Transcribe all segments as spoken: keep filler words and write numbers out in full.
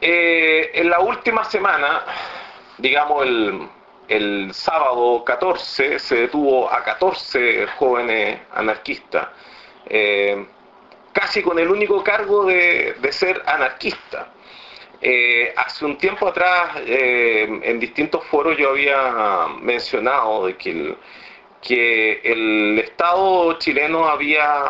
eh, en la última semana, digamos el, el sábado catorce, se detuvo a catorce jóvenes anarquistas, eh, casi con el único cargo de, de ser anarquista. Eh, hace un tiempo atrás, eh, en distintos foros yo había mencionado de que el, que el Estado chileno había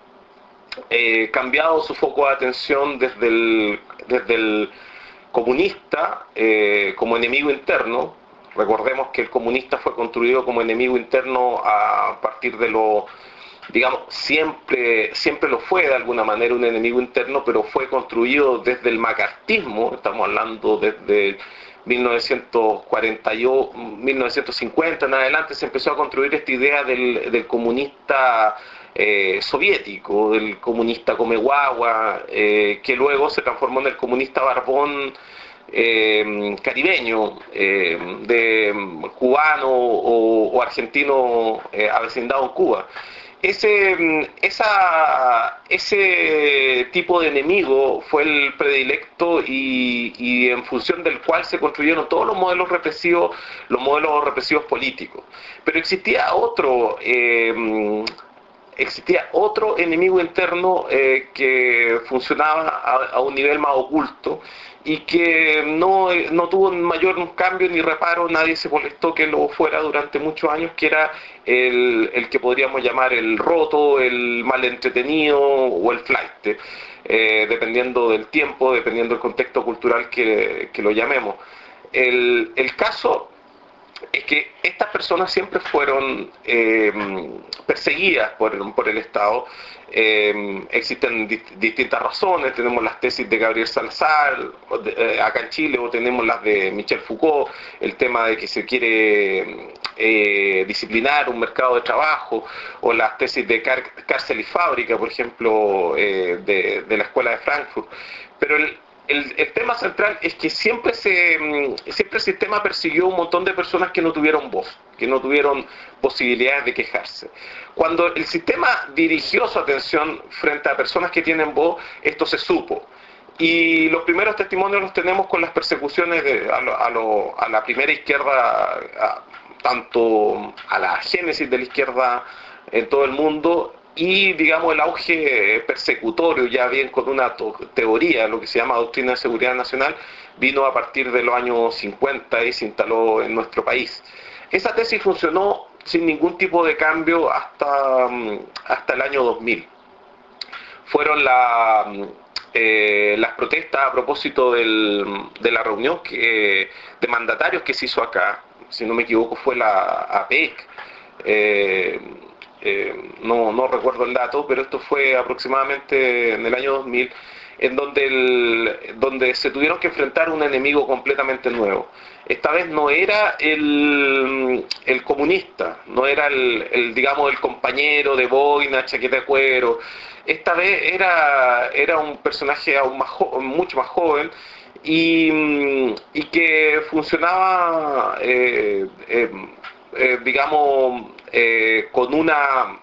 eh, cambiado su foco de atención desde el, desde el comunista eh, como enemigo interno. Recordemos que el comunista fue construido como enemigo interno a partir de lo, digamos, siempre, siempre lo fue de alguna manera un enemigo interno, pero fue construido desde el macartismo, estamos hablando desde mil novecientos cuarenta, mil novecientos cincuenta en adelante, se empezó a construir esta idea del, del comunista eh, soviético, del comunista come guagua, eh, que luego se transformó en el comunista barbón eh, caribeño, eh, de cubano o, o argentino eh, avecindado en Cuba. Ese, esa, ese tipo de enemigo fue el predilecto y, y en función del cual se construyeron todos los modelos represivos, los modelos represivos políticos. Pero existía otro, eh, existía otro enemigo interno eh, que funcionaba a, a un nivel más oculto y que no, no tuvo mayor cambio ni reparo, nadie se molestó que lo fuera durante muchos años, que era el, el que podríamos llamar el roto, el mal entretenido o el flight, eh, dependiendo del tiempo, dependiendo del contexto cultural que, que lo llamemos. El, el caso es que estas personas siempre fueron eh, perseguidas por, por el Estado. Eh, existen dist distintas razones, tenemos las tesis de Gabriel Salazar eh, acá en Chile, o tenemos las de Michel Foucault, el tema de que se quiere eh, disciplinar un mercado de trabajo, o las tesis de Car Cárcel y Fábrica, por ejemplo, eh, de, de la Escuela de Frankfurt. Pero el, El, el tema central es que siempre, se, siempre el sistema persiguió un montón de personas que no tuvieron voz, que no tuvieron posibilidades de quejarse. Cuando el sistema dirigió su atención frente a personas que tienen voz, esto se supo. Y los primeros testimonios los tenemos con las persecuciones de, a, lo, a, lo, a la primera izquierda, a, tanto a la génesis de la izquierda en todo el mundo, y digamos el auge persecutorio, ya bien con una teoría, lo que se llama doctrina de seguridad nacional, vino a partir de los años cincuenta y se instaló en nuestro país. Esa tesis funcionó sin ningún tipo de cambio hasta, hasta el año dos mil. Fueron la, eh, las protestas a propósito del, de la reunión que, de mandatarios que se hizo acá, si no me equivoco fue la A P E C, eh, Eh, no, no recuerdo el dato, pero esto fue aproximadamente en el año dos mil, en donde, el, donde se tuvieron que enfrentar a un enemigo completamente nuevo. Esta vez no era el, el comunista, no era el, el, digamos, el compañero de boina, chaqueta de cuero. Esta vez era, era un personaje aún más mucho más joven y, y que funcionaba, eh, eh, eh, digamos, Eh, con una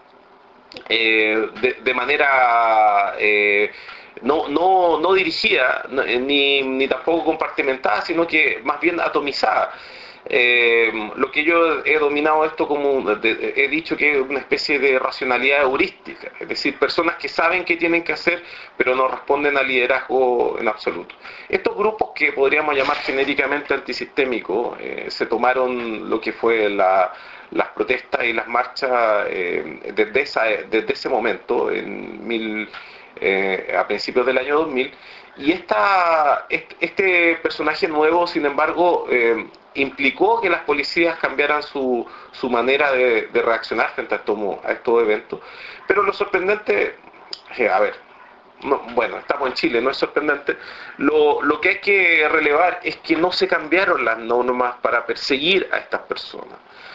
eh, de, de manera eh, no, no, no dirigida ni, ni tampoco compartimentada, sino que más bien atomizada. Eh, lo que yo he dominado esto como, de, he dicho que es una especie de racionalidad heurística, es decir, personas que saben qué tienen que hacer, pero no responden al liderazgo en absoluto. Estos grupos que podríamos llamar genéricamente antisistémicos, eh, se tomaron lo que fue la las protestas y las marchas eh, desde, esa, desde ese momento, en mil, eh, a principios del año dos mil, y esta, este personaje nuevo, sin embargo, eh, implicó que las policías cambiaran su, su manera de, de reaccionar frente a estos, a estos eventos. Pero lo sorprendente, eh, a ver, no, bueno, estamos en Chile, no es sorprendente, lo, lo que hay que relevar es que no se cambiaron las normas para perseguir a estas personas.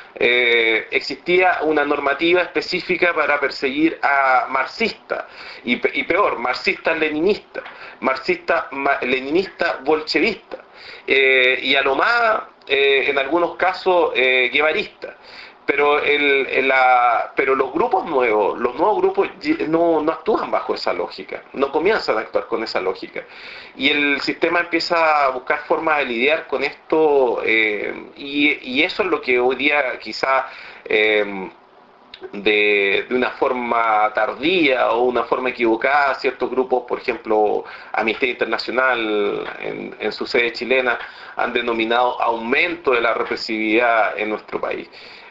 Eh, existía una normativa específica para perseguir a marxistas y, y peor, marxistas-leninistas, marxista-leninista bolchevista eh, y a lo más, eh, en algunos casos, eh, guevaristas. pero, el, el, la, pero los grupos nuevos, los nuevos grupos no, no actúan bajo esa lógica, no comienzan a actuar con esa lógica. Y el sistema empieza a buscar formas de lidiar con esto, eh, y, y eso es lo que hoy día quizá eh, de, de una forma tardía o una forma equivocada, ciertos grupos, por ejemplo, Amnistía Internacional en, en su sede chilena, han denominado aumento de la represividad en nuestro país.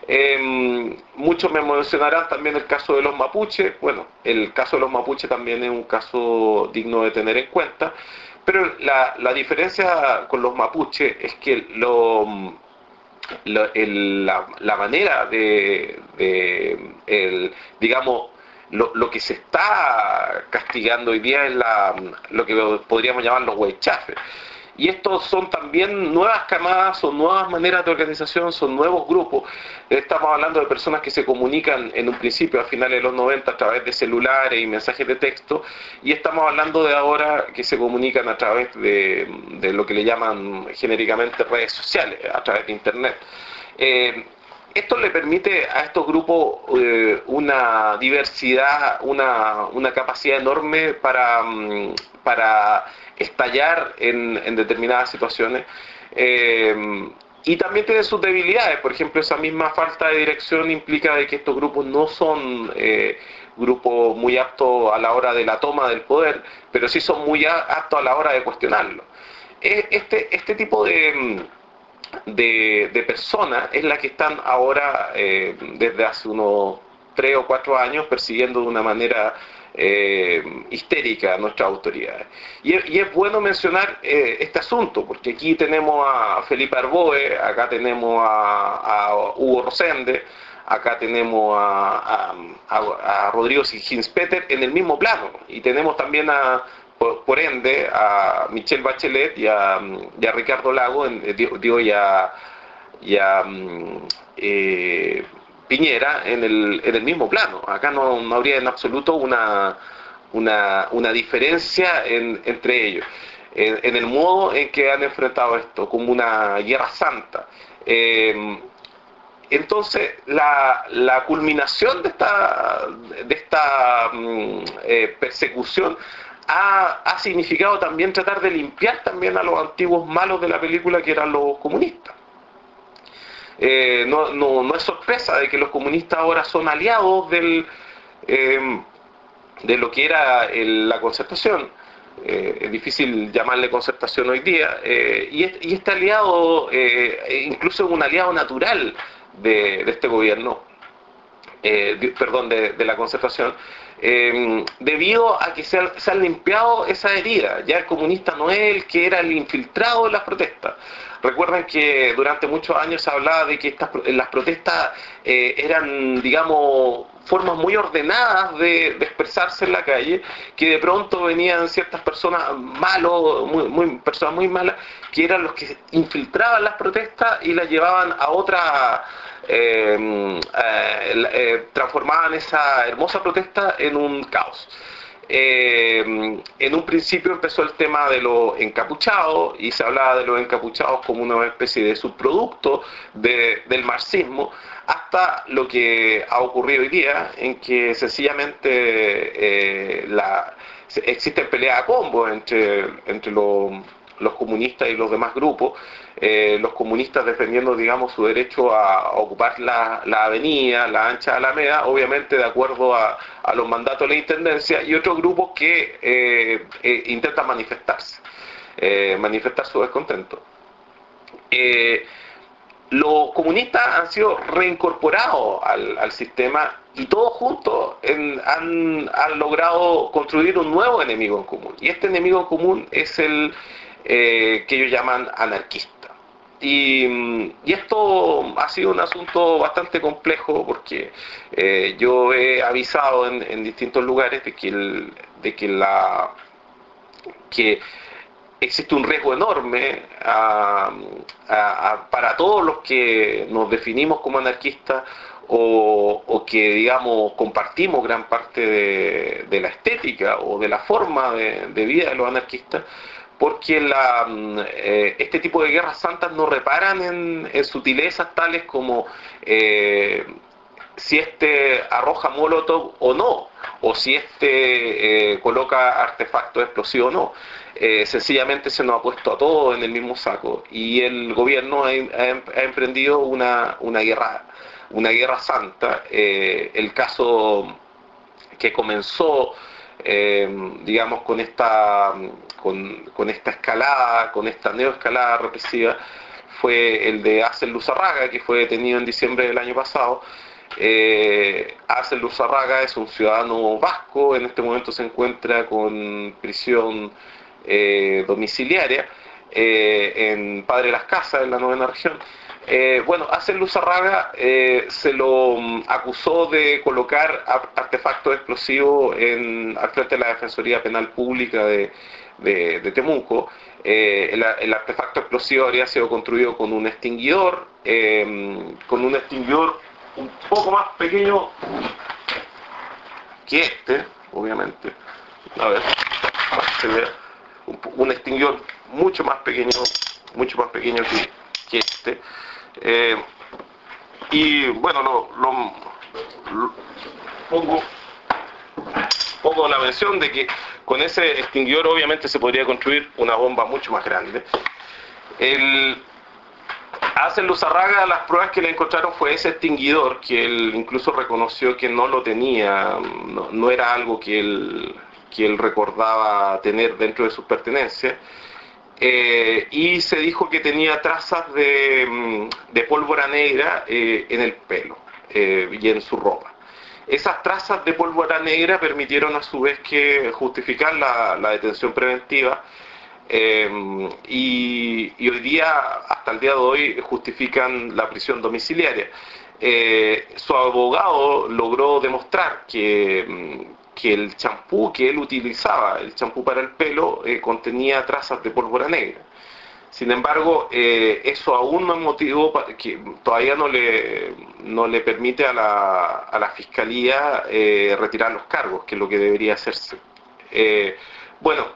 Eh, muchos me mencionarán también el caso de los mapuches. Bueno, el caso de los mapuches también es un caso digno de tener en cuenta, pero la, la diferencia con los mapuches es que lo, lo, el, la, la manera de, de el, digamos, lo, lo que se está castigando hoy día es la, lo que podríamos llamar los huaychafes. Y estos son también nuevas camadas, son nuevas maneras de organización, son nuevos grupos. Estamos hablando de personas que se comunican en un principio, a finales de los noventa, a través de celulares y mensajes de texto, y estamos hablando de ahora que se comunican a través de, de lo que le llaman genéricamente redes sociales, a través de Internet. Eh, Esto le permite a estos grupos eh, una diversidad, una, una capacidad enorme para, para estallar en, en determinadas situaciones. Eh, y también tiene sus debilidades. Por ejemplo, esa misma falta de dirección implica de que estos grupos no son eh, grupos muy aptos a la hora de la toma del poder, pero sí son muy aptos a la hora de cuestionarlo. Este, este tipo de... De, de personas es la que están ahora eh, desde hace unos tres o cuatro años persiguiendo de una manera eh, histérica a nuestras autoridades. Y, y es bueno mencionar eh, este asunto, porque aquí tenemos a Felipe Arboe, acá tenemos a, a Hugo Rosende, acá tenemos a, a, a, a Rodrigo Ginspeter en el mismo plano, y tenemos también a Por, por ende, a Michelle Bachelet y a, y a Ricardo Lago, digo, y a, y a eh, Piñera en el, en el mismo plano. Acá no, no habría en absoluto una, una, una diferencia en, entre ellos, en, en el modo en que han enfrentado esto, como una guerra santa. Eh, Entonces, la, la culminación de esta, de esta eh, persecución Ha, ha significado también tratar de limpiar también a los antiguos malos de la película, que eran los comunistas. Eh, no, no, no es sorpresa de que los comunistas ahora son aliados del, eh, de lo que era el, la concertación. Eh, es difícil llamarle concertación hoy día, eh, y, este, y este aliado eh, incluso es un aliado natural de, de este gobierno, eh, de, perdón, de, de la concertación. Eh, debido a que se, ha, se han limpiado esa herida. Ya el comunista no es el que era el infiltrado de las protestas. Recuerden que durante muchos años se hablaba de que estas, las protestas eh, eran, digamos, formas muy ordenadas de, de expresarse en la calle, que de pronto venían ciertas personas malos, muy, muy, personas muy malas, que eran los que infiltraban las protestas y las llevaban a otra... Eh, eh, eh, transformaban esa hermosa protesta en un caos. Eh, en un principio empezó el tema de los encapuchados, y se hablaba de los encapuchados como una especie de subproducto de, del marxismo, hasta lo que ha ocurrido hoy día, en que sencillamente eh, la, existen peleas a combo entre, entre los, los comunistas y los demás grupos. Eh, los comunistas defendiendo, digamos, su derecho a, a ocupar la, la avenida, la ancha Alameda, obviamente de acuerdo a, a los mandatos de la intendencia, y otros grupos que eh, eh, intentan manifestarse, eh, manifestar su descontento. Eh, los comunistas han sido reincorporados al, al sistema, y todos juntos en, han, han logrado construir un nuevo enemigo en común, y este enemigo en común es el eh, que ellos llaman anarquista. Y, y esto ha sido un asunto bastante complejo, porque eh, yo he avisado en, en distintos lugares de que, el, de que, la, que existe un riesgo enorme a, a, a, para todos los que nos definimos como anarquistas, o, o que, digamos, compartimos gran parte de, de la estética o de la forma de, de vida de los anarquistas, porque la, eh, este tipo de guerras santas no reparan en, en sutilezas tales como eh, si este arroja molotov o no, o si este eh, coloca artefactos explosivos o no. Eh, sencillamente se nos ha puesto a todos en el mismo saco y el gobierno ha, ha, ha emprendido una, una guerra una guerra santa. Eh, el caso que comenzó eh, digamos con esta con, con esta escalada, con esta neoescalada represiva, fue el de Axel Luzarraga, que fue detenido en diciembre del año pasado. Eh, Axel Luzarraga es un ciudadano vasco, en este momento se encuentra con prisión eh, domiciliaria eh, en Padre Las Casas, en la novena región. Eh, bueno, Axel Luzarraga eh, se lo um, acusó de colocar artefactos explosivos en, al frente de la Defensoría Penal Pública de, de, de Temuco. Eh, el, el artefacto explosivo habría sido construido con un extinguidor, eh, con un extinguidor un poco más pequeño que este, obviamente. A ver, para que se vea. Un, un extinguidor mucho más pequeño, mucho más pequeño que, que este. Eh, y bueno, lo, lo, lo pongo, pongo la mención de que con ese extinguidor obviamente se podría construir una bomba mucho más grande. El Axel Luzarraga, las pruebas que le encontraron fue ese extinguidor, que él incluso reconoció que no lo tenía, no, no era algo que él, que él recordaba tener dentro de sus pertenencias. Eh, y se dijo que tenía trazas de, de pólvora negra eh, en el pelo eh, y en su ropa. Esas trazas de pólvora negra permitieron a su vez que justificar la, la detención preventiva eh, y, y hoy día, hasta el día de hoy, justifican la prisión domiciliaria. Eh, su abogado logró demostrar que que el champú que él utilizaba, el champú para el pelo, eh, contenía trazas de pólvora negra. Sin embargo, eh, eso aún no es motivo para que todavía no le, no le permite a la, a la Fiscalía eh, retirar los cargos, que es lo que debería hacerse. Eh, bueno,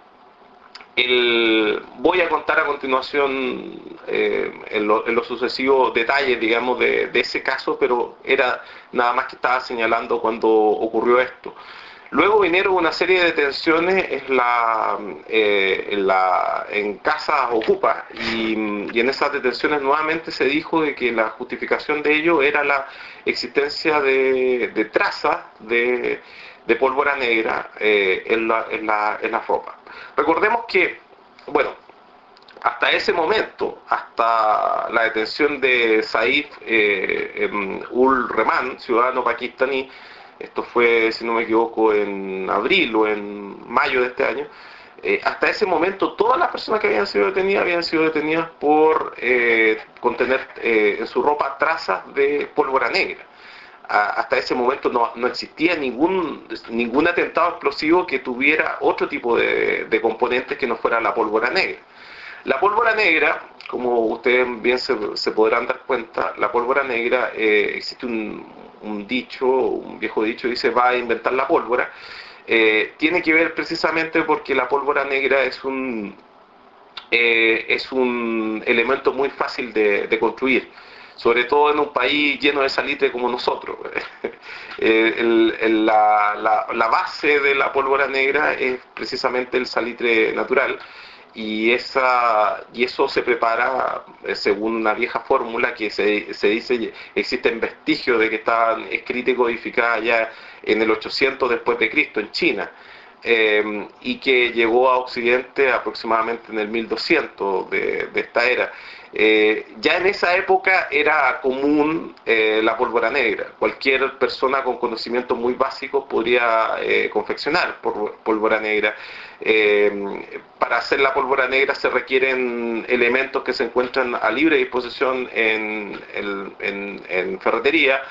el, voy a contar a continuación eh, en, lo, en los sucesivos detalles, digamos, de, de ese caso, pero era nada más que estaba señalando cuando ocurrió esto. Luego vinieron una serie de detenciones en, la, eh, en, la, en casas ocupas y, y en esas detenciones nuevamente se dijo de que la justificación de ello era la existencia de, de trazas de, de pólvora negra eh, en, la, en, la, en la ropa. Recordemos que, bueno, hasta ese momento, hasta la detención de Saif eh, ul Rehman, ciudadano pakistaní, esto fue, si no me equivoco, en abril o en mayo de este año, eh, hasta ese momento todas las personas que habían sido detenidas habían sido detenidas por eh, contener eh, en su ropa trazas de pólvora negra. A, hasta ese momento no, no existía ningún, ningún atentado explosivo que tuviera otro tipo de, de componentes que no fuera la pólvora negra. La pólvora negra, como ustedes bien se, se podrán dar cuenta, la pólvora negra, eh, existe un, un dicho, un viejo dicho, dice va a inventar la pólvora, eh, tiene que ver precisamente porque la pólvora negra es un, eh, es un elemento muy fácil de, de construir, sobre todo en un país lleno de salitre como nosotros. eh, el, el, la, la, la base de la pólvora negra es precisamente el salitre natural, y, esa, y eso se prepara según una vieja fórmula que se, se dice, existen vestigios de que estaban escritas y codificadas ya en el ochocientos después de Cristo en China, eh, y que llegó a Occidente aproximadamente en el mil doscientos de, de esta era. Eh, ya en esa época era común eh, la pólvora negra. Cualquier persona con conocimientos muy básicos podría eh, confeccionar por, pólvora negra. Eh, para hacer la pólvora negra se requieren elementos que se encuentran a libre disposición en, en, en, en ferretería.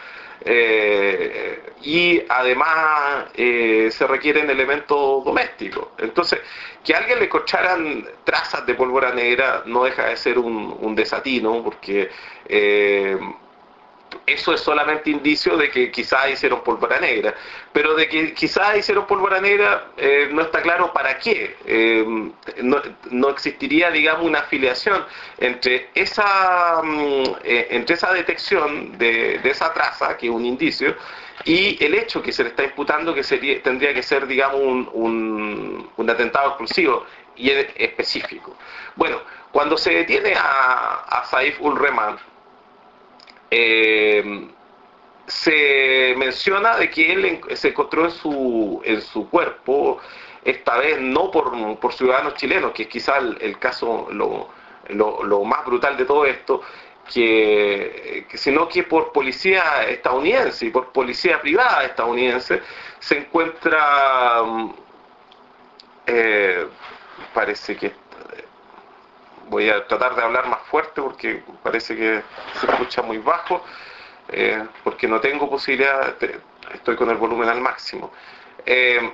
Eh, y además eh, se requieren elementos domésticos. Entonces, que a alguien le encontraran trazas de pólvora negra no deja de ser un, un desatino, porque eh, eso es solamente indicio de que quizás hicieron pólvora negra, pero de que quizás hicieron pólvora negra eh, no está claro para qué. Eh, no, no existiría, digamos, una afiliación entre esa, mm, eh, entre esa detección de, de esa traza, que es un indicio, y el hecho que se le está imputando, que sería, tendría que ser, digamos, un, un, un atentado exclusivo y específico. Bueno, cuando se detiene a, a Saif ul-Rehman, Eh, se menciona de que él en, se encontró en su, en su cuerpo, esta vez no por, por ciudadanos chilenos, que es quizá el, el caso lo, lo, lo más brutal de todo esto, que, que, sino que por policía estadounidense y por policía privada estadounidense se encuentra, eh, parece que voy a tratar de hablar más fuerte porque parece que se escucha muy bajo, eh, porque no tengo posibilidad, de, estoy con el volumen al máximo. Eh,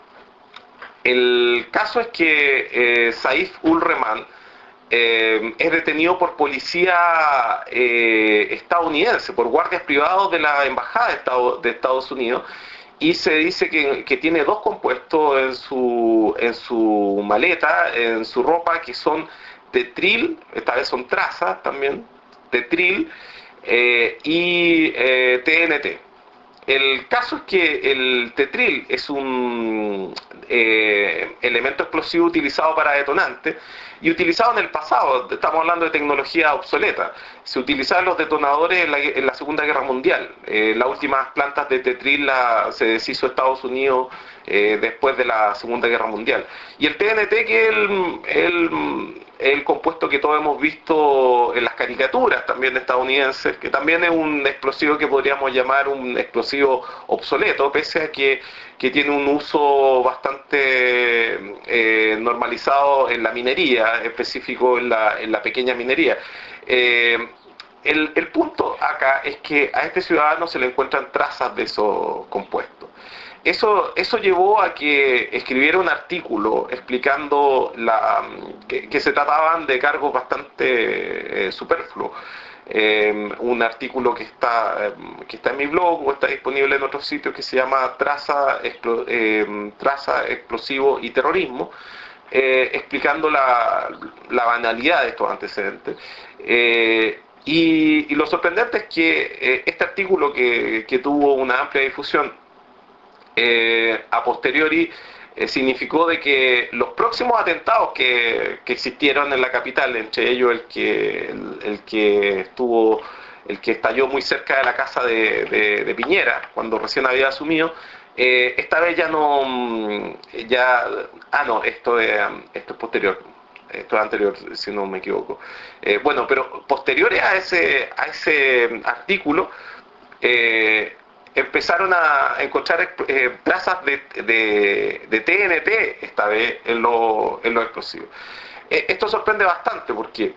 el caso es que eh, Saif ul-Rehman eh, es detenido por policía eh, estadounidense, por guardias privados de la Embajada de, Estado, de Estados Unidos, y se dice que, que tiene dos compuestos en su, en su maleta, en su ropa, que son tetril, esta vez son trazas también, tetril eh, y eh, T N T. El caso es que el tetril es un eh, elemento explosivo utilizado para detonantes y utilizado en el pasado. Estamos hablando de tecnología obsoleta. Se utilizaban los detonadores en la, en la Segunda Guerra Mundial. Eh, las últimas plantas de tetril la, se deshizo Estados Unidos eh, después de la Segunda Guerra Mundial. Y el T N T, que es el, el, el compuesto que todos hemos visto en las caricaturas también estadounidenses, que también es un explosivo que podríamos llamar un explosivo obsoleto, pese a que, que tiene un uso bastante eh, normalizado en la minería, específico en la, en la pequeña minería. Eh, el, el punto acá es que a este ciudadano se le encuentran trazas de esos compuestos. Eso, eso llevó a que escribiera un artículo explicando la, que, que se trataban de cargos bastante eh, superfluos. Eh, un artículo que está, que está en mi blog o está disponible en otros sitios, que se llama Traza, Explo, eh, Traza Explosivo y Terrorismo, eh, explicando la, la banalidad de estos antecedentes. Eh, y, y lo sorprendente es que eh, este artículo, que, que tuvo una amplia difusión, Eh, a posteriori eh, significó de que los próximos atentados que, que existieron en la capital, entre ellos el que el, el que estuvo el que estalló muy cerca de la casa de, de, de Piñera cuando recién había asumido, eh, esta vez ya no ya ah no esto es, esto es posterior, esto es anterior si no me equivoco, eh, bueno, pero posteriores a ese a ese artículo eh, empezaron a encontrar eh, trazas de, de, de T N T esta vez en los en lo explosivos. Eh, esto sorprende bastante porque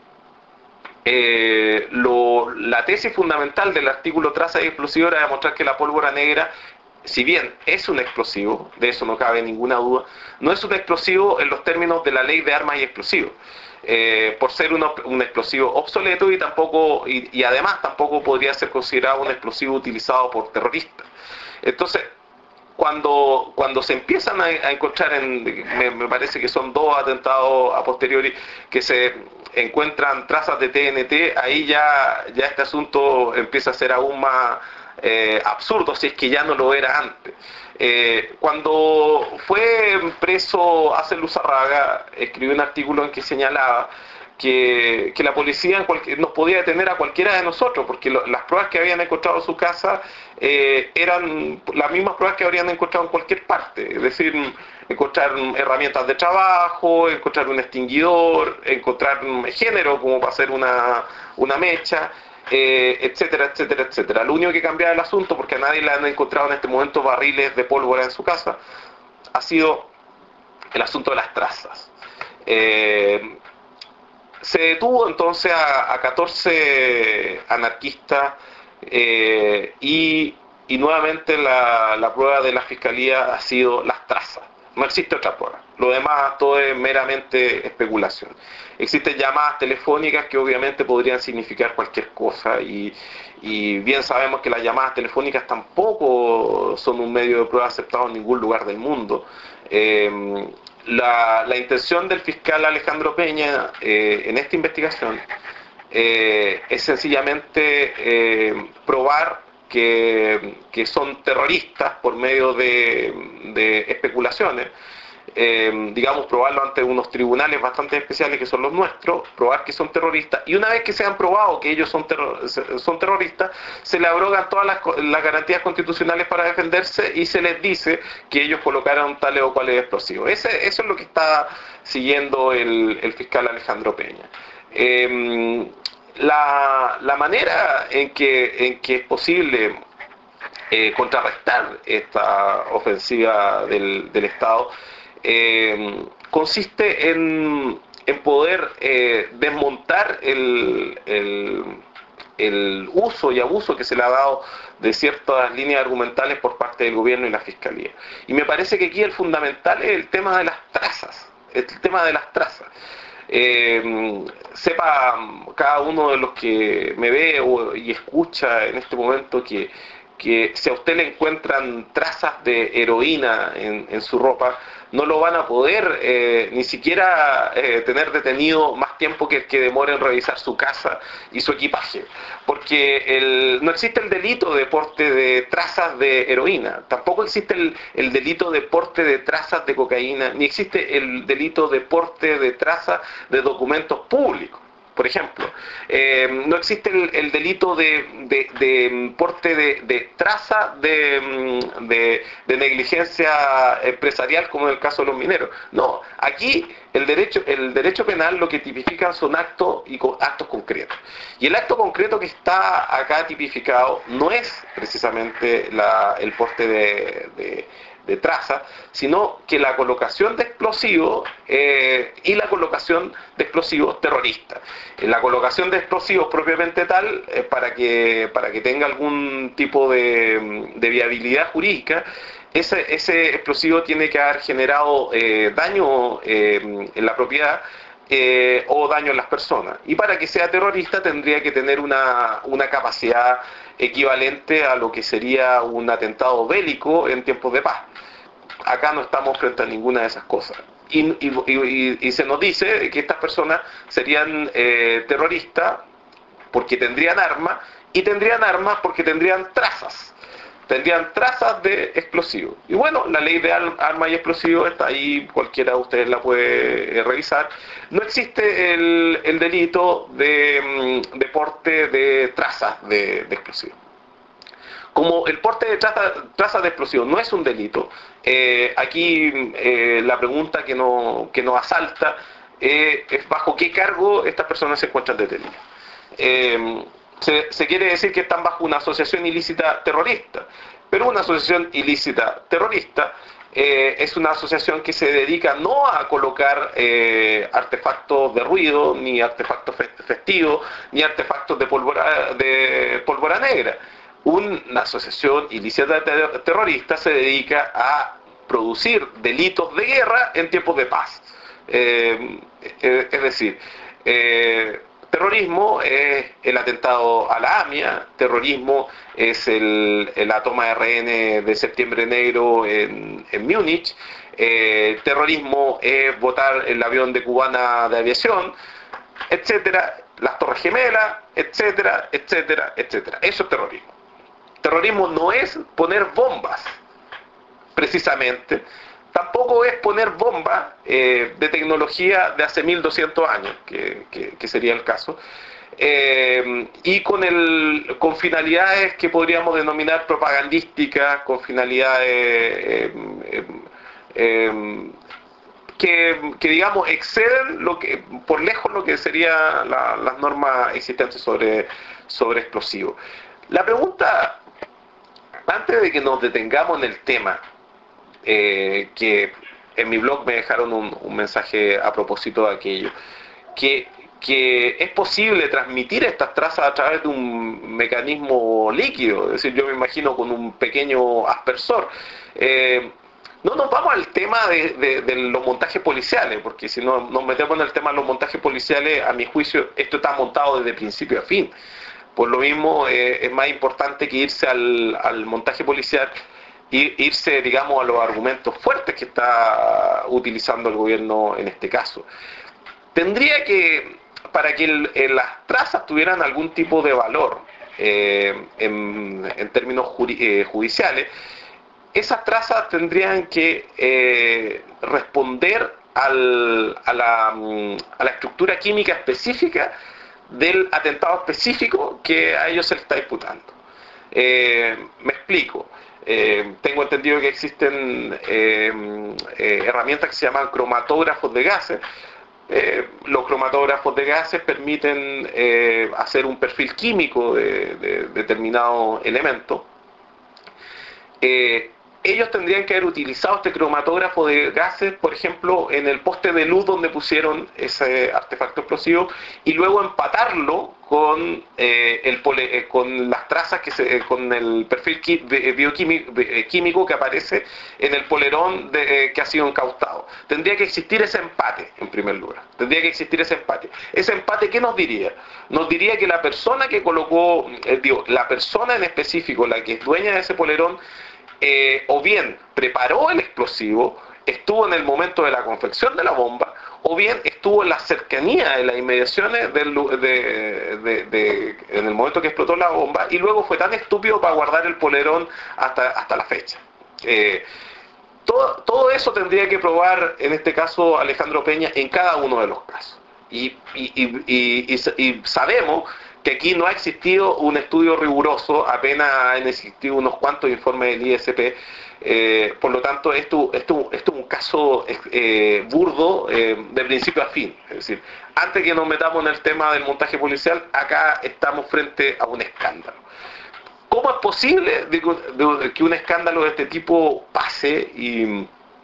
eh, lo, la tesis fundamental del artículo Trazas y Explosivos era demostrar que la pólvora negra, si bien es un explosivo, de eso no cabe ninguna duda, no es un explosivo en los términos de la ley de armas y explosivos. Eh, por ser un, un explosivo obsoleto y tampoco y, y además tampoco podría ser considerado un explosivo utilizado por terroristas. Entonces, cuando cuando se empiezan a, a encontrar, en, me, me parece que son dos atentados a posteriori, que se encuentran trazas de T N T, ahí ya, ya este asunto empieza a ser aún más eh, absurdo, si es que ya no lo era antes. Eh, cuando fue preso Asen Luzarraga, escribió un artículo en que señalaba que, que la policía en cualquier, nos podía detener a cualquiera de nosotros, porque lo, las pruebas que habían encontrado en su casa eh, eran las mismas pruebas que habrían encontrado en cualquier parte, es decir, encontrar herramientas de trabajo, encontrar un extinguidor, encontrar género como para hacer una, una mecha, Eh, etcétera, etcétera, etcétera. Lo único que cambiaba el asunto, porque a nadie le han encontrado en este momento barriles de pólvora en su casa, ha sido el asunto de las trazas. Eh, se detuvo entonces a, a catorce anarquistas eh, y, y nuevamente la, la prueba de la fiscalía ha sido las trazas. no existe otra prueba. Lo demás todo es meramente especulación. Existen llamadas telefónicas que obviamente podrían significar cualquier cosa y, y bien sabemos que las llamadas telefónicas tampoco son un medio de prueba aceptado en ningún lugar del mundo. Eh, la, la intención del fiscal Alejandro Peña eh, en esta investigación eh, es sencillamente eh, probar que, que son terroristas por medio de, de especulaciones. Eh, digamos, probarlo ante unos tribunales bastante especiales que son los nuestros, probar que son terroristas, y una vez que se han probado que ellos son, terror, son terroristas, se le abrogan todas las, las garantías constitucionales para defenderse y se les dice que ellos colocaron tales o cuales explosivos. Ese, eso es lo que está siguiendo el, el fiscal Alejandro Peña. Eh, la, la manera en que, en que es posible eh, contrarrestar esta ofensiva del, del Estado Eh, consiste en, en poder eh, desmontar el, el, el uso y abuso que se le ha dado de ciertas líneas argumentales por parte del gobierno y la fiscalía. Y me parece que aquí el fundamental es el tema de las trazas, el tema de las trazas. Eh, sepa cada uno de los que me ve o, y escucha en este momento que, que si a usted le encuentran trazas de heroína en, en su ropa, no lo van a poder eh, ni siquiera eh, tener detenido más tiempo que el que demore en revisar su casa y su equipaje, porque el, no existe el delito de porte de trazas de heroína, tampoco existe el, el delito de porte de trazas de cocaína, ni existe el delito de porte de trazas de documentos públicos. Por ejemplo, eh, no existe el, el delito de, de, de porte de, de traza de, de, de negligencia empresarial como en el caso de los mineros. No, aquí el derecho, el derecho penal lo que tipifican son actos y actos concretos. Y el acto concreto que está acá tipificado no es precisamente la, el porte de, de de traza, sino que la colocación de explosivos eh, y la colocación de explosivos terroristas. La colocación de explosivos propiamente tal, eh, para que para que tenga algún tipo de, de viabilidad jurídica, ese, ese explosivo tiene que haber generado eh, daño eh, en la propiedad eh, o daño en las personas. Y para que sea terrorista tendría que tener una, una capacidad equivalente a lo que sería un atentado bélico en tiempos de paz. Acá no estamos frente a ninguna de esas cosas. Y, y, y, y se nos dice que estas personas serían eh, terroristas porque tendrían armas, y tendrían armas porque tendrían trazas. Tendrían trazas de explosivos. Y bueno, la ley de armas y explosivos está ahí, cualquiera de ustedes la puede eh, revisar. No existe el, el delito de, de porte de trazas de, de explosivos. Como el porte de trazas traza de explosivos no es un delito, eh, aquí eh, la pregunta que, no, que nos asalta eh, es bajo qué cargo estas personas se encuentran detenidas. Eh, se, se quiere decir que están bajo una asociación ilícita terrorista, pero una asociación ilícita terrorista eh, es una asociación que se dedica no a colocar eh, artefactos de ruido, ni artefactos festivos, ni artefactos de pólvora, de pólvora negra. Una asociación ilícita ter terrorista se dedica a producir delitos de guerra en tiempos de paz. Eh, es decir, eh, terrorismo es el atentado a la AMIA, terrorismo es el, la toma de rehenes de Septiembre Negro en, en Múnich, eh, terrorismo es botar el avión de Cubana de Aviación, etcétera, las Torres Gemelas, etcétera, etcétera, etcétera. Eso es terrorismo. Terrorismo no es poner bombas, precisamente. Tampoco es poner bombas eh, de tecnología de hace mil doscientos años, que, que, que sería el caso, eh, y con, el, con finalidades que podríamos denominar propagandísticas, con finalidades eh, eh, eh, que, que, digamos, exceden lo que, por lejos lo que serían la, las normas existentes sobre, sobre explosivos. La pregunta, antes de que nos detengamos en el tema, eh, que en mi blog me dejaron un, un mensaje a propósito de aquello, que, que es posible transmitir estas trazas a través de un mecanismo líquido, es decir, yo me imagino con un pequeño aspersor. Eh, No nos vamos al tema de, de, de los montajes policiales, porque si no nos metemos en el tema de los montajes policiales, a mi juicio, esto está montado desde principio a fin. Por lo mismo, eh, es más importante que irse al, al montaje policial e irse, digamos, a los argumentos fuertes que está utilizando el gobierno en este caso. Tendría que, para que el, el, las trazas tuvieran algún tipo de valor eh, en, en términos juri, eh, judiciales, esas trazas tendrían que eh, responder al, a, la, a la estructura química específica del atentado específico que a ellos se les está imputando. Eh, me explico. Eh, tengo entendido que existen eh, eh, herramientas que se llaman cromatógrafos de gases. Eh, los cromatógrafos de gases permiten eh, hacer un perfil químico de, de determinado elemento. Eh, ellos tendrían que haber utilizado este cromatógrafo de gases, por ejemplo, en el poste de luz donde pusieron ese artefacto explosivo, y luego empatarlo con, eh, el pole, eh, con las trazas, que se, eh, con el perfil bioquímico químico que aparece en el polerón de, eh, que ha sido incautado. Tendría que existir ese empate, en primer lugar. Tendría que existir ese empate. Ese empate, ¿qué nos diría? Nos diría que la persona que colocó, eh, digo, la persona en específico, la que es dueña de ese polerón, Eh, o bien preparó el explosivo, estuvo en el momento de la confección de la bomba, o bien estuvo en la cercanía, en las inmediaciones del, de, de, de, en el momento que explotó la bomba, y luego fue tan estúpido para guardar el polerón hasta, hasta la fecha. Eh, todo, todo eso tendría que probar, en este caso, Alejandro Peña, en cada uno de los casos. Y, y, y, y, y, y sabemos que aquí no ha existido un estudio riguroso, apenas han existido unos cuantos informes del I S P, eh, por lo tanto esto, esto, esto es un caso eh, burdo eh, de principio a fin. Es decir, antes que nos metamos en el tema del montaje policial, acá estamos frente a un escándalo. ¿Cómo es posible de, de, que un escándalo de este tipo pase y,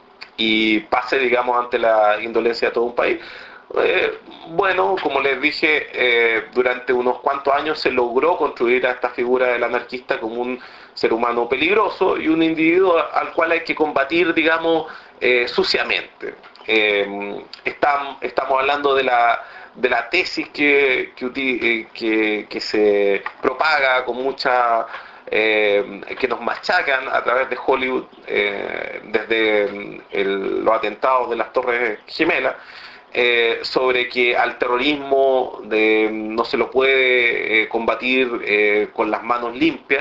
y pase, digamos, ante la indolencia de todo un país? Eh, bueno, como les dije, eh, durante unos cuantos años se logró construir a esta figura del anarquista como un ser humano peligroso y un individuo al cual hay que combatir, digamos, eh, suciamente. Eh, estamos, estamos hablando de la, de la tesis que, que, que, que se propaga con mucha... Eh, que nos machacan a través de Hollywood eh, desde el, los atentados de las Torres Gemelas. Eh, sobre que al terrorismo de, no se lo puede eh, combatir eh, con las manos limpias,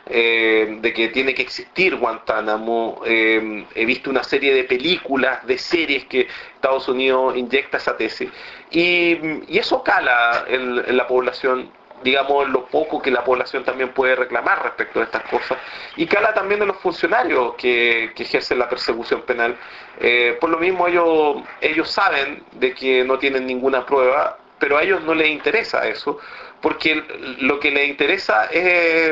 eh, de que tiene que existir Guantánamo. Eh, he visto una serie de películas, de series que Estados Unidos inyecta esa tesis, y, y eso cala en, en la población, digamos, lo poco que la población también puede reclamar respecto de estas cosas, y cala también de los funcionarios que, que ejercen la persecución penal. Eh, por lo mismo ellos, ellos saben de que no tienen ninguna prueba, pero a ellos no les interesa eso, porque lo que les interesa es,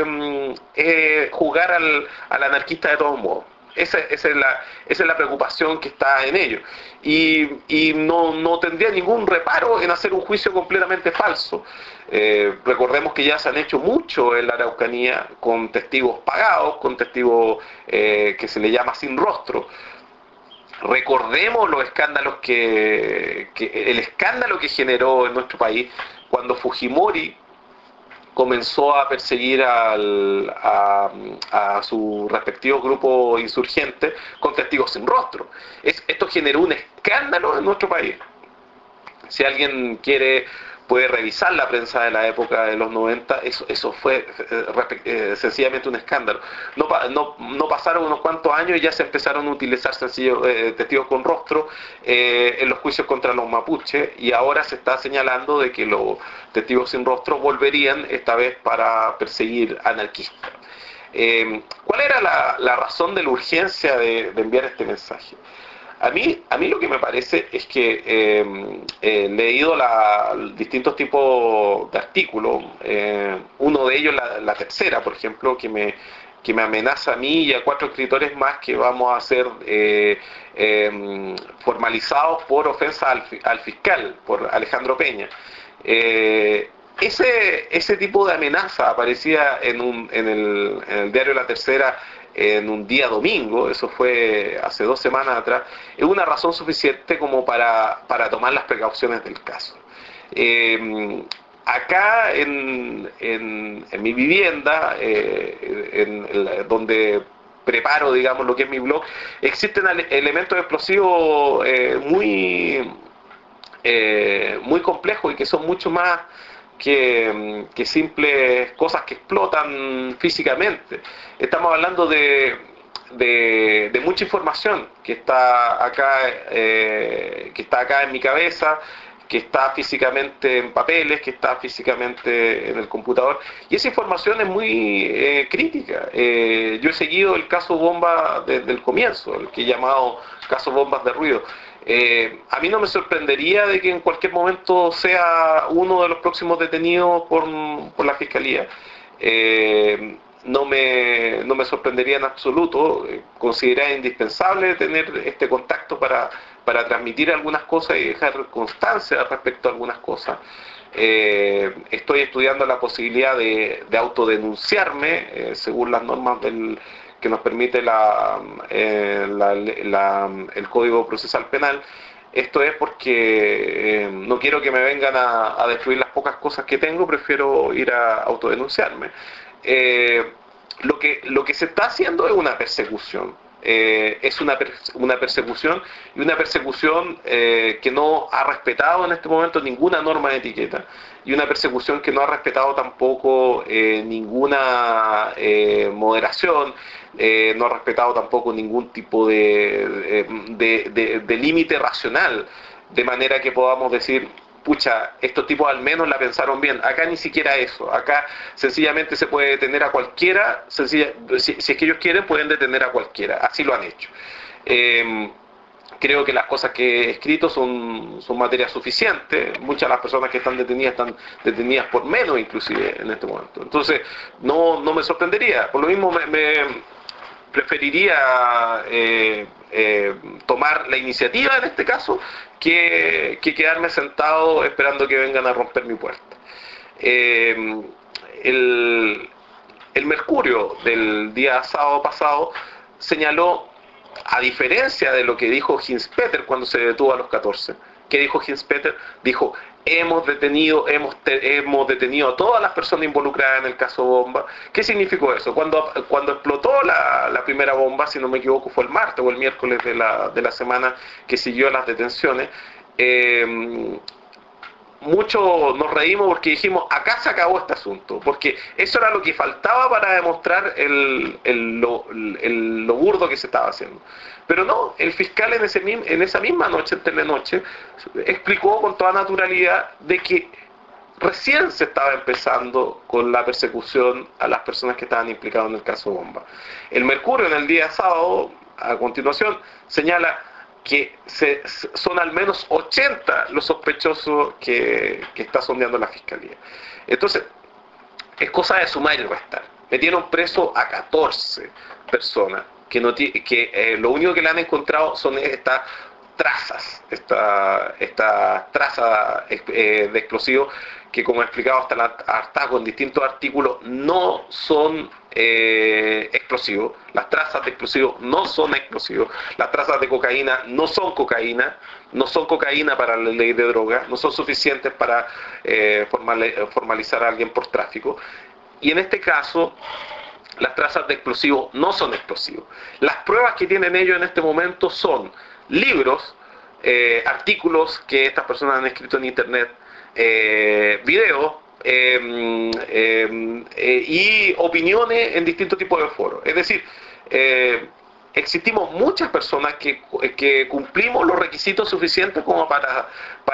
es jugar al, al anarquista de todos modos. Esa, esa, es la, esa es la preocupación que está en ellos. Y, y no, no tendría ningún reparo en hacer un juicio completamente falso. Eh, recordemos que ya se han hecho mucho en la Araucanía con testigos pagados, con testigos eh, que se le llama sin rostro. Recordemos los escándalos que, que el escándalo que generó en nuestro país cuando Fujimori comenzó a perseguir al, a, a su respectivo grupo insurgente con testigos sin rostro. Es, esto generó un escándalo en nuestro país. Si alguien quiere, puede revisar la prensa de la época de los noventa, eso, eso fue eh, eh, sencillamente un escándalo. No, no, no pasaron unos cuantos años y ya se empezaron a utilizar sencillos eh, testigos con rostro eh, en los juicios contra los mapuches, y ahora se está señalando de que los testigos sin rostro volverían esta vez para perseguir anarquistas. Eh, ¿Cuál era la, la razón de la urgencia de, de enviar este mensaje? A mí, a mí lo que me parece es que eh, he leído la, distintos tipos de artículos, eh, uno de ellos la, la tercera, por ejemplo, que me, que me amenaza a mí y a cuatro escritores más que vamos a ser eh, eh, formalizados por ofensa al, al fiscal, por Alejandro Peña. Eh, ese, ese tipo de amenaza aparecía en, un, en, el, en el diario La Tercera en un día domingo, eso fue hace dos semanas atrás, es una razón suficiente como para, para tomar las precauciones del caso. Eh, acá en, en, en mi vivienda, eh, en, en, donde preparo, digamos, lo que es mi blog, existen elementos explosivos eh, muy, eh, muy complejos y que son mucho más que, que simples cosas que explotan físicamente. Estamos hablando de, de, de mucha información que está acá, eh, que está acá en mi cabeza, que está físicamente en papeles, que está físicamente en el computador, y esa información es muy eh, crítica. Eh, yo he seguido el caso Bomba desde el comienzo, el que he llamado caso Bombas de Ruido. Eh, a mí no me sorprendería de que en cualquier momento sea uno de los próximos detenidos por, por la Fiscalía. Eh, no me, no me sorprendería en absoluto. Consideraría indispensable tener este contacto para, para transmitir algunas cosas y dejar constancia respecto a algunas cosas. Eh, estoy estudiando la posibilidad de, de autodenunciarme eh, según las normas del, que nos permite la, eh, la, la, el Código Procesal Penal. Esto es porque eh, no quiero que me vengan a, a destruir las pocas cosas que tengo, prefiero ir a autodenunciarme. Eh, lo que, lo que se está haciendo es una persecución. Eh, es una, una persecución y una persecución eh, que no ha respetado en este momento ninguna norma de etiqueta y una persecución que no ha respetado tampoco eh, ninguna eh, moderación, eh, no ha respetado tampoco ningún tipo de, de, de, de límite racional, de manera que podamos decir, pucha, estos tipos al menos la pensaron bien. Acá ni siquiera eso. Acá sencillamente se puede detener a cualquiera. Sencilla, si, si es que ellos quieren, pueden detener a cualquiera. Así lo han hecho. Eh, creo que las cosas que he escrito son, son materia suficiente. Muchas de las personas que están detenidas están detenidas por menos, inclusive, en este momento. Entonces, no, no me sorprendería. Por lo mismo, me... me preferiría eh, eh, tomar la iniciativa en este caso que, que quedarme sentado esperando que vengan a romper mi puerta. Eh, el, el Mercurio del día sábado pasado señaló, a diferencia de lo que dijo Hinspeter cuando se detuvo a los catorce, ¿qué dijo Hinspeter? Dijo, hemos detenido, hemos, te, hemos detenido a todas las personas involucradas en el caso Bomba. ¿Qué significó eso? Cuando, cuando explotó la, la primera bomba, si no me equivoco, fue el martes o el miércoles de la, de la semana que siguió a las detenciones, eh, muchos nos reímos porque dijimos, acá se acabó este asunto, porque eso era lo que faltaba para demostrar el, el, lo, el, lo burdo que se estaba haciendo. Pero no, el fiscal en, ese, en esa misma noche, en Telenoche, explicó con toda naturalidad de que recién se estaba empezando con la persecución a las personas que estaban implicadas en el caso Bomba. El Mercurio en el día sábado, a continuación, señala que se, son al menos ochenta los sospechosos que, que está sondeando la Fiscalía. Entonces, es cosa de sumar y restar. Metieron preso a catorce personas, que, no que eh, lo único que le han encontrado son estas trazas, estas esta trazas eh, de explosivos que, como he explicado hasta la hartazgo en distintos artículos, no son eh, explosivos. Las trazas de explosivos no son explosivos. Las trazas de cocaína no son cocaína, no son cocaína para la ley de drogas, no son suficientes para eh, formalizar a alguien por tráfico. Y en este caso, las trazas de explosivos no son explosivos. Las pruebas que tienen ellos en este momento son libros, eh, artículos que estas personas han escrito en internet, eh, videos eh, eh, eh, y opiniones en distintos tipos de foros. Es decir, eh, existimos muchas personas que, que cumplimos los requisitos suficientes como para,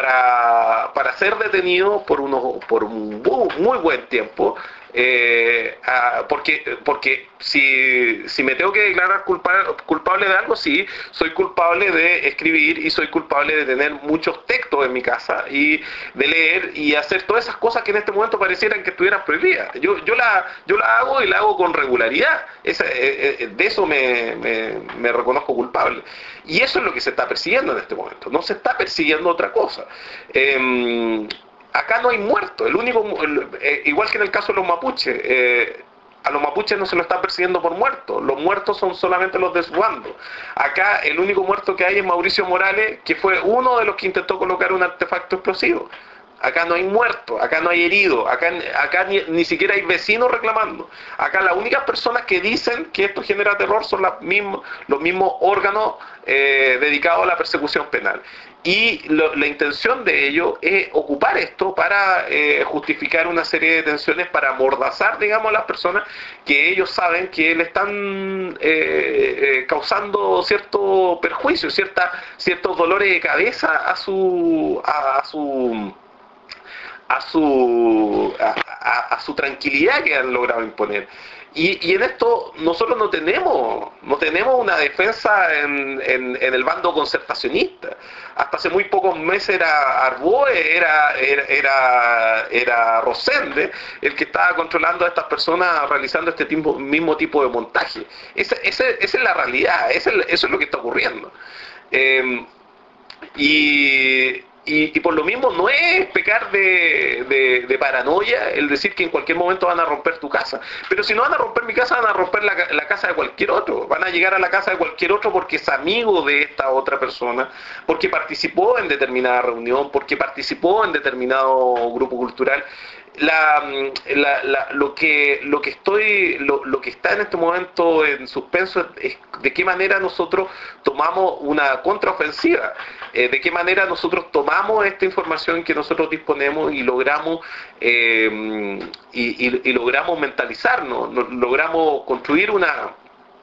para, para ser detenidos por, unos, por un muy buen tiempo. Eh, ah, porque porque si, si me tengo que declarar culpable, culpable de algo, sí, soy culpable de escribir y soy culpable de tener muchos textos en mi casa y de leer y hacer todas esas cosas que en este momento parecieran que estuvieran prohibidas. Yo, yo, la, yo la hago y la hago con regularidad. Esa, eh, de eso me, me, me reconozco culpable. Y eso es lo que se está persiguiendo en este momento. No se está persiguiendo otra cosa. Eh, Acá no hay muertos, el único, el, eh, igual que en el caso de los mapuches, eh, a los mapuches no se lo está persiguiendo por muertos, los muertos son solamente los de su bando. Acá el único muerto que hay es Mauricio Morales, que fue uno de los que intentó colocar un artefacto explosivo. Acá no hay muertos, acá no hay heridos, acá, acá ni, ni siquiera hay vecinos reclamando. Acá las únicas personas que dicen que esto genera terror son las mismos, los mismos órganos eh, dedicados a la persecución penal. Y lo, la intención de ello es ocupar esto para eh, justificar una serie de tensiones, para amordazar, digamos, a las personas que ellos saben que le están eh, eh, causando cierto perjuicio, cierta, ciertos dolores de cabeza a su... a, a su a su a, a, a su tranquilidad que han logrado imponer. Y, y en esto nosotros no tenemos no tenemos una defensa en, en, en el bando concertacionista. Hasta hace muy pocos meses era Arboe, era, era, era, era Rosende el que estaba controlando a estas personas realizando este tipo, mismo tipo de montaje. Esa, esa, esa es la realidad, esa es, eso es lo que está ocurriendo. Eh, y Y, y por lo mismo no es pecar de, de, de paranoia el decir que en cualquier momento van a romper tu casa. Pero si no van a romper mi casa, van a romper la, la casa de cualquier otro. Van a llegar a la casa de cualquier otro porque es amigo de esta otra persona, porque participó en determinada reunión, porque participó en determinado grupo cultural. La, la, la, lo que lo que estoy lo, lo que está en este momento en suspenso es de qué manera nosotros tomamos una contraofensiva, eh, de qué manera nosotros tomamos esta información que nosotros disponemos y logramos eh, y, y, y logramos mentalizarnos, logramos construir una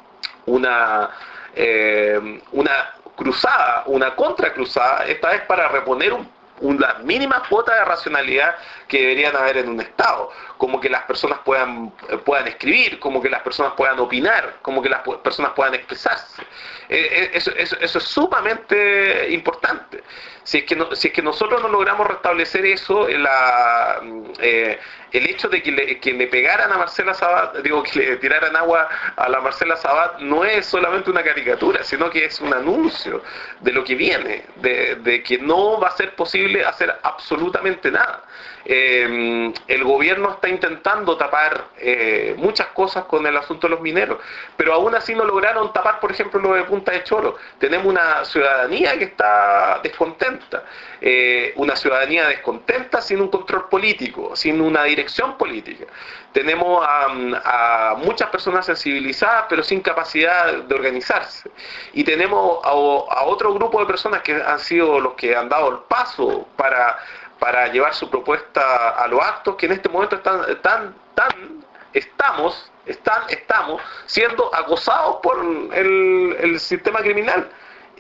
una eh, una cruzada, una contracruzada, esta vez para reponer un unas mínimas cuotas de racionalidad que deberían haber en un Estado, como que las personas puedan, puedan escribir, como que las personas puedan opinar, como que las personas puedan expresarse. Eh, eso, eso, eso es sumamente importante. Si es que, no, si es que nosotros no logramos restablecer eso, la, eh, el hecho de que le, que le pegaran a Marcela Sabat, digo, que le tiraran agua a la Marcela Sabat, no es solamente una caricatura, sino que es un anuncio de lo que viene, de, de que no va a ser posible hacer absolutamente nada. Eh, el gobierno está intentando tapar eh, muchas cosas con el asunto de los mineros, pero aún así no lograron tapar, por ejemplo, lo de Punta de Choro. Tenemos una ciudadanía que está descontenta, eh, una ciudadanía descontenta sin un control político, sin una dirección política. Tenemos a, a muchas personas sensibilizadas, pero sin capacidad de organizarse. Y tenemos a, a otro grupo de personas que han sido los que han dado el paso para para llevar su propuesta a los actos, que en este momento están, están, están estamos, están, estamos siendo acosados por el, el sistema criminal.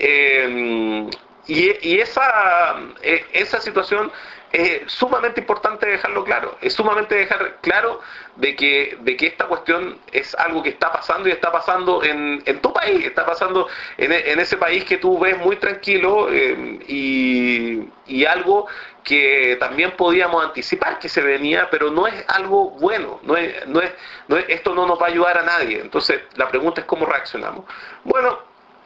Eh, y, y esa, esa situación es sumamente importante dejarlo claro, es sumamente dejar claro de que, de que esta cuestión es algo que está pasando y está pasando en, en tu país, está pasando en, en ese país que tú ves muy tranquilo eh, y, y algo que también podíamos anticipar que se venía, pero no es algo bueno, no es, no es, no es, esto no nos va a ayudar a nadie. Entonces la pregunta es cómo reaccionamos. Bueno,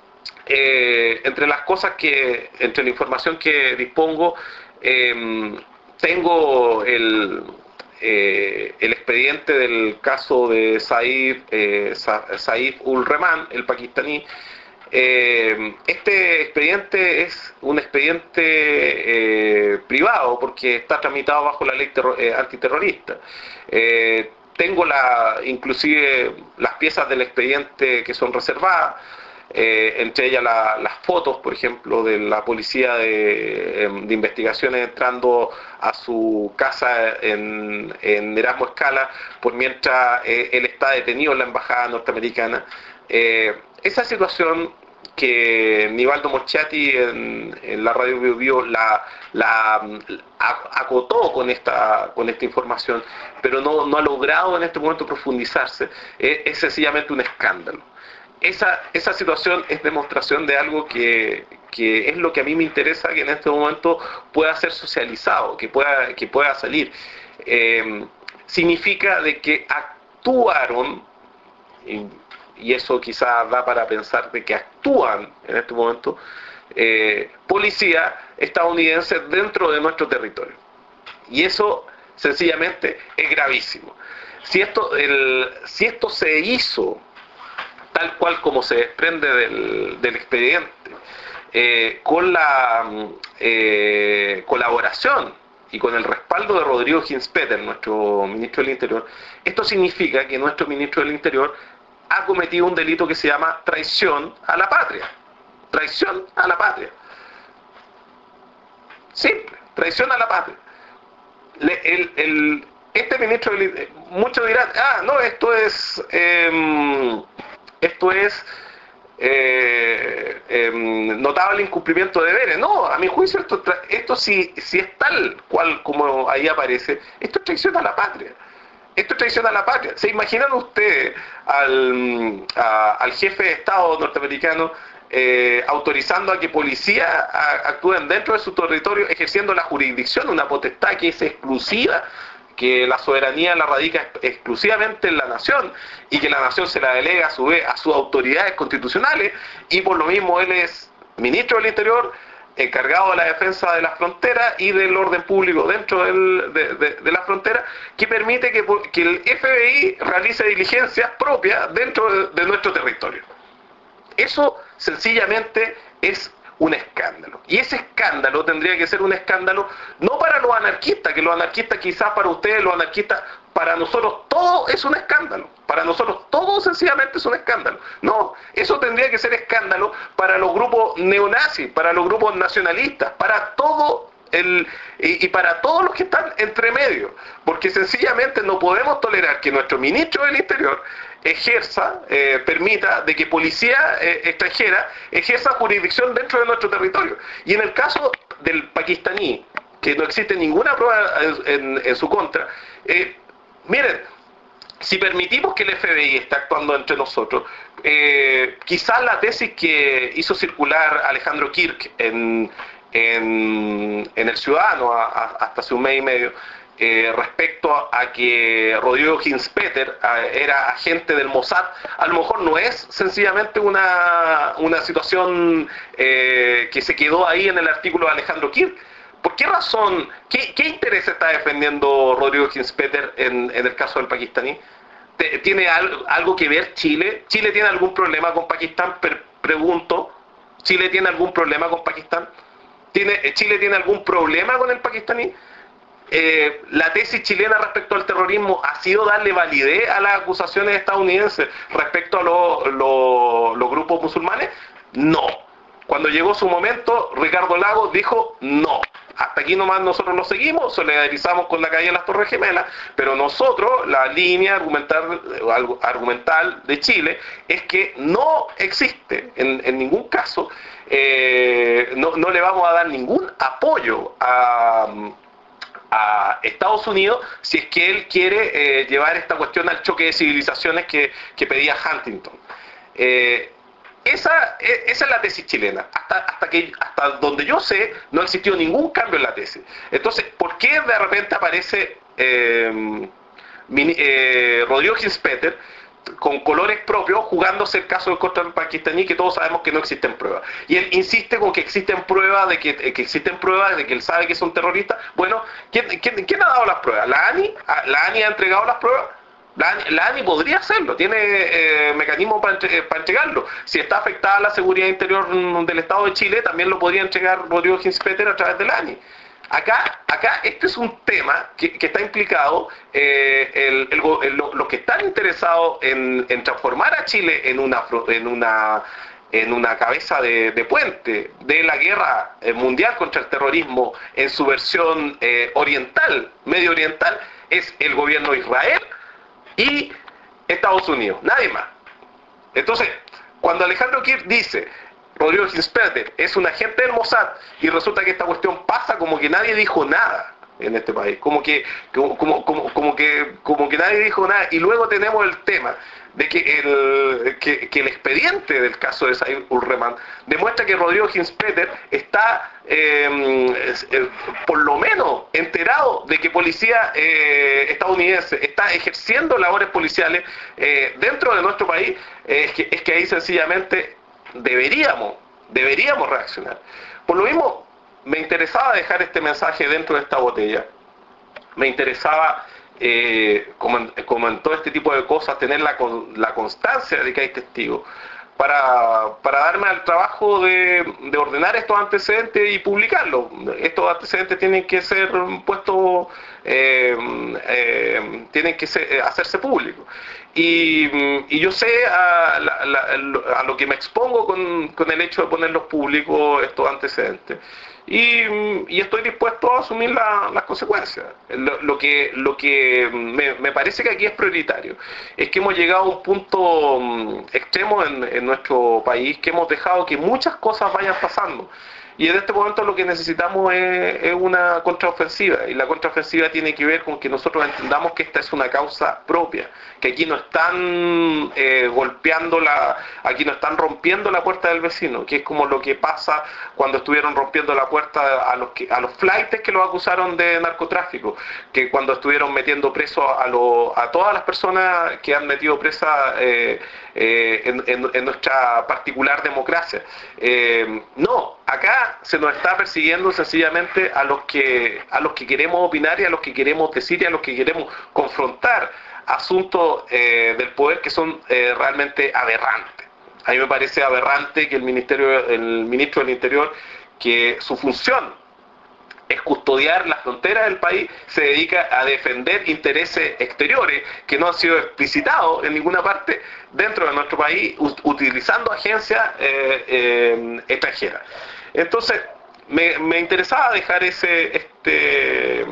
eh, entre las cosas que, entre la información que dispongo, eh, tengo el, eh, el expediente del caso de Saif, eh, Saif ul Rehman, el pakistaní. Eh, este expediente es un expediente eh, privado porque está tramitado bajo la ley terror, eh, antiterrorista. Eh, tengo la, inclusive las piezas del expediente que son reservadas, eh, entre ellas la, las fotos, por ejemplo, de la policía de, de investigaciones entrando a su casa en, en Erasmo Escala, por mientras eh, él está detenido en la embajada norteamericana. Eh, esa situación que Nivaldo Moschati en, en la radio Bio Bio la, la, la acotó con esta, con esta información, pero no, no ha logrado en este momento profundizarse, es, es sencillamente un escándalo. Esa, esa situación es demostración de algo que, que es lo que a mí me interesa que en este momento pueda ser socializado, que pueda, que pueda salir. Eh, significa de que actuaron, y, y eso quizás da para pensar de que actúan en este momento, eh, policía estadounidense dentro de nuestro territorio. Y eso sencillamente es gravísimo. si esto, el, si esto se hizo tal cual como se desprende del, del expediente, eh, con la eh, colaboración y con el respaldo de Rodrigo Ginspeter, nuestro ministro del Interior, esto significa que nuestro ministro del Interior ha cometido un delito que se llama traición a la patria. Traición a la patria. Simple, traición a la patria. Le, el, el, este ministro, del, muchos dirán, ah, no, esto es, eh, esto es eh, eh, notable incumplimiento de deberes. No, a mi juicio esto, esto si, si es tal cual como ahí aparece, esto es traición a la patria. Esto es traición a la patria. ¿Se imaginan ustedes al, a, al jefe de Estado norteamericano eh, autorizando a que policías actúen dentro de su territorio, ejerciendo la jurisdicción, una potestad que es exclusiva, que la soberanía la radica exclusivamente en la nación y que la nación se la delega a su vez a sus autoridades constitucionales, y por lo mismo él es ministro del Interior, encargado de la defensa de las fronteras y del orden público dentro del, de, de, de la frontera, que permite que, que el F B I realice diligencias propias dentro de, de nuestro territorio? Eso sencillamente es un escándalo. Y ese escándalo tendría que ser un escándalo no para los anarquistas, que los anarquistas quizás para ustedes, los anarquistas, para nosotros todo es un escándalo. Para nosotros todo sencillamente es un escándalo. No, eso tendría que ser escándalo para los grupos neonazis, para los grupos nacionalistas, para todo el, y, y para todos los que están entre medio. Porque sencillamente no podemos tolerar que nuestro ministro del Interior ejerza, eh, permita de que policía eh, extranjera ejerza jurisdicción dentro de nuestro territorio. Y en el caso del pakistaní, que no existe ninguna prueba en, en, en su contra, eh, miren, si permitimos que el F B I esté actuando entre nosotros, eh, quizás la tesis que hizo circular Alejandro Kirk en, en, en El Ciudadano a, a, hasta hace un mes y medio, Eh, respecto a, a que Rodrigo Ginspeter eh, era agente del Mossad, a lo mejor no es sencillamente una, una situación eh, que se quedó ahí en el artículo de Alejandro Kirk. ¿Por qué razón, qué, qué interés está defendiendo Rodrigo Ginspeter en, en el caso del pakistaní? ¿Tiene algo, algo que ver Chile? ¿Chile tiene algún problema con Pakistán? Per, pregunto, ¿Chile tiene algún problema con Pakistán? ¿Tiene, ¿Chile tiene algún problema con el pakistaní? Eh, la tesis chilena respecto al terrorismo ha sido darle validez a las acusaciones estadounidenses respecto a lo, lo, los grupos musulmanes. No. Cuando llegó su momento, Ricardo Lagos dijo no. Hasta aquí nomás nosotros lo seguimos, solidarizamos con la caída de las Torres Gemelas, pero nosotros, la línea argumental, argumental de Chile es que no existe en, en ningún caso, eh, no, no le vamos a dar ningún apoyo a a Estados Unidos si es que él quiere eh, llevar esta cuestión al choque de civilizaciones que, que pedía Huntington. Eh, esa, esa es la tesis chilena. Hasta, hasta, que, hasta donde yo sé, no existió ningún cambio en la tesis. Entonces, ¿por qué de repente aparece eh, mini, eh, Rodrigo Ginspeter con colores propios, jugándose el caso del contra el pakistaní, que todos sabemos que no existen pruebas? Y él insiste con que existen pruebas de que, que existen pruebas de que él sabe que son terroristas. Bueno, ¿quién, quién, quién ha dado las pruebas? ¿La ANI? ¿La ANI ha entregado las pruebas? La ANI, la ANI podría hacerlo, tiene eh, mecanismos para, entre, para entregarlo. Si está afectada la seguridad interior del Estado de Chile, también lo podría entregar Rodrigo Ginspeter a través de la ANI. Acá, acá este es un tema que, que está implicado, eh, el, el, el, los que están interesados en, en transformar a Chile en una, en una, en una cabeza de, de puente de la guerra mundial contra el terrorismo en su versión eh, oriental, medio oriental, es el gobierno de Israel y Estados Unidos, nadie más. Entonces, cuando Alejandro Kirk dice Rodrigo Ginspeter es un agente del Mossad y resulta que esta cuestión pasa como que nadie dijo nada en este país, como que como, como, como, como que como que nadie dijo nada, y luego tenemos el tema de que el, que, que el expediente del caso de Said Ulreman demuestra que Rodrigo Ginspeter está eh, eh, por lo menos enterado de que policía eh, estadounidense está ejerciendo labores policiales eh, dentro de nuestro país. eh, es, que, es que ahí sencillamente deberíamos, deberíamos reaccionar. Por lo mismo, me interesaba dejar este mensaje dentro de esta botella. Me interesaba eh, como, en, como en todo este tipo de cosas, tener la, la constancia de que hay testigos, para, para darme al trabajo de, de ordenar estos antecedentes y publicarlos. Estos antecedentes tienen que ser puestos, eh, eh, tienen que ser, hacerse públicos. Y, y yo sé a, la, la, a lo que me expongo con, con el hecho de ponerlos públicos, estos antecedentes. Y, y estoy dispuesto a asumir la, las consecuencias. Lo, lo que, lo que me, me parece que aquí es prioritario es que hemos llegado a un punto mm, extremo en, en nuestro país, que hemos dejado que muchas cosas vayan pasando. Y en este momento lo que necesitamos es, es una contraofensiva, y la contraofensiva tiene que ver con que nosotros entendamos que esta es una causa propia, que aquí no están eh, golpeando la, aquí no están rompiendo la puerta del vecino, que es como lo que pasa cuando estuvieron rompiendo la puerta a los que, a los flaites que los acusaron de narcotráfico, que cuando estuvieron metiendo presos a, lo, a todas las personas que han metido presas eh, eh, en, en, en nuestra particular democracia. Eh, no, acá se nos está persiguiendo sencillamente a los que a los que queremos opinar y a los que queremos decir y a los que queremos confrontar asuntos eh, del poder que son eh, realmente aberrantes. A mí me parece aberrante que el ministerio, el ministro del Interior, que su función es custodiar las fronteras del país, se dedica a defender intereses exteriores que no han sido explicitados en ninguna parte dentro de nuestro país, utilizando agencias eh, eh, extranjeras. Entonces, me, me interesaba dejar ese este,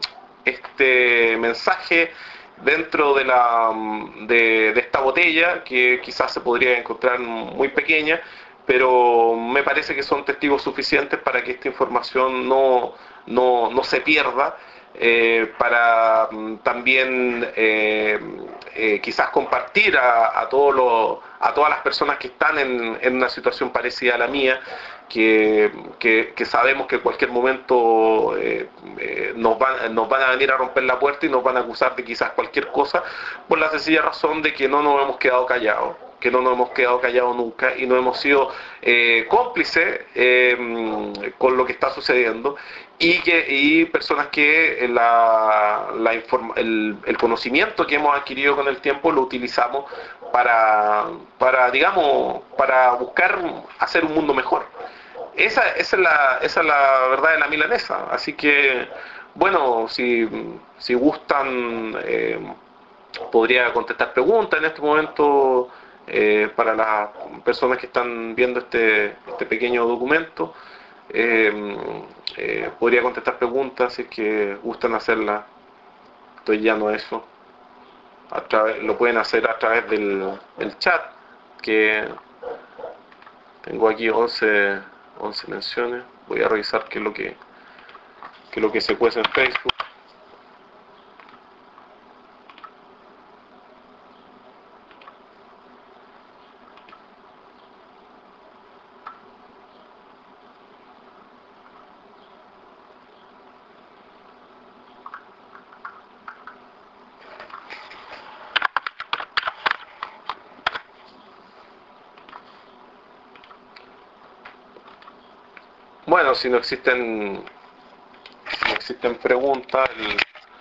este mensaje dentro de, la, de, de esta botella, que quizás se podría encontrar muy pequeña, pero me parece que son testigos suficientes para que esta información no, no, no se pierda, eh, para mm, también eh, eh, quizás compartir a, a, todos los, a todas las personas que están en, en una situación parecida a la mía, que, que, que sabemos que en cualquier momento eh, eh, nos, van, nos van a venir a romper la puerta y nos van a acusar de quizás cualquier cosa, por la sencilla razón de que no nos hemos quedado callados, que no nos hemos quedado callados nunca y no hemos sido eh, cómplices eh, con lo que está sucediendo, y que y personas que la, la informa, el, el conocimiento que hemos adquirido con el tiempo lo utilizamos para, para digamos, para buscar hacer un mundo mejor. Esa, esa, es la, esa es la verdad de la milanesa. Así que, bueno, si, si gustan, eh, podría contestar preguntas en este momento eh, para las personas que están viendo este, este pequeño documento. Eh, eh, podría contestar preguntas si es que gustan hacerlas. Estoy llano a eso. A través, lo pueden hacer a través del, del chat, que tengo aquí once, once menciones. Voy a revisar qué es lo que, qué es lo que se cuece en Facebook. Bueno, si no existen, si no existen preguntas, el,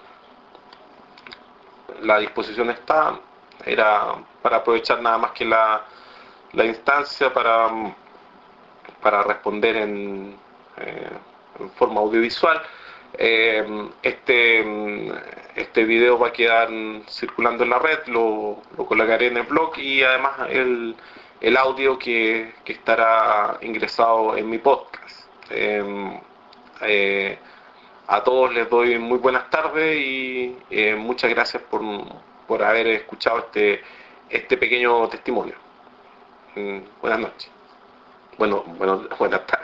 la disposición está. Era para aprovechar nada más que la, la instancia para, para responder en, eh, en forma audiovisual. Eh, este, este video va a quedar circulando en la red, lo, lo colocaré en el blog, y además el, el audio que, que estará ingresado en mi podcast. Eh, eh, a todos les doy muy buenas tardes y eh, muchas gracias por, por haber escuchado este, este pequeño testimonio. Mm, buenas noches. Bueno, bueno, buenas tardes.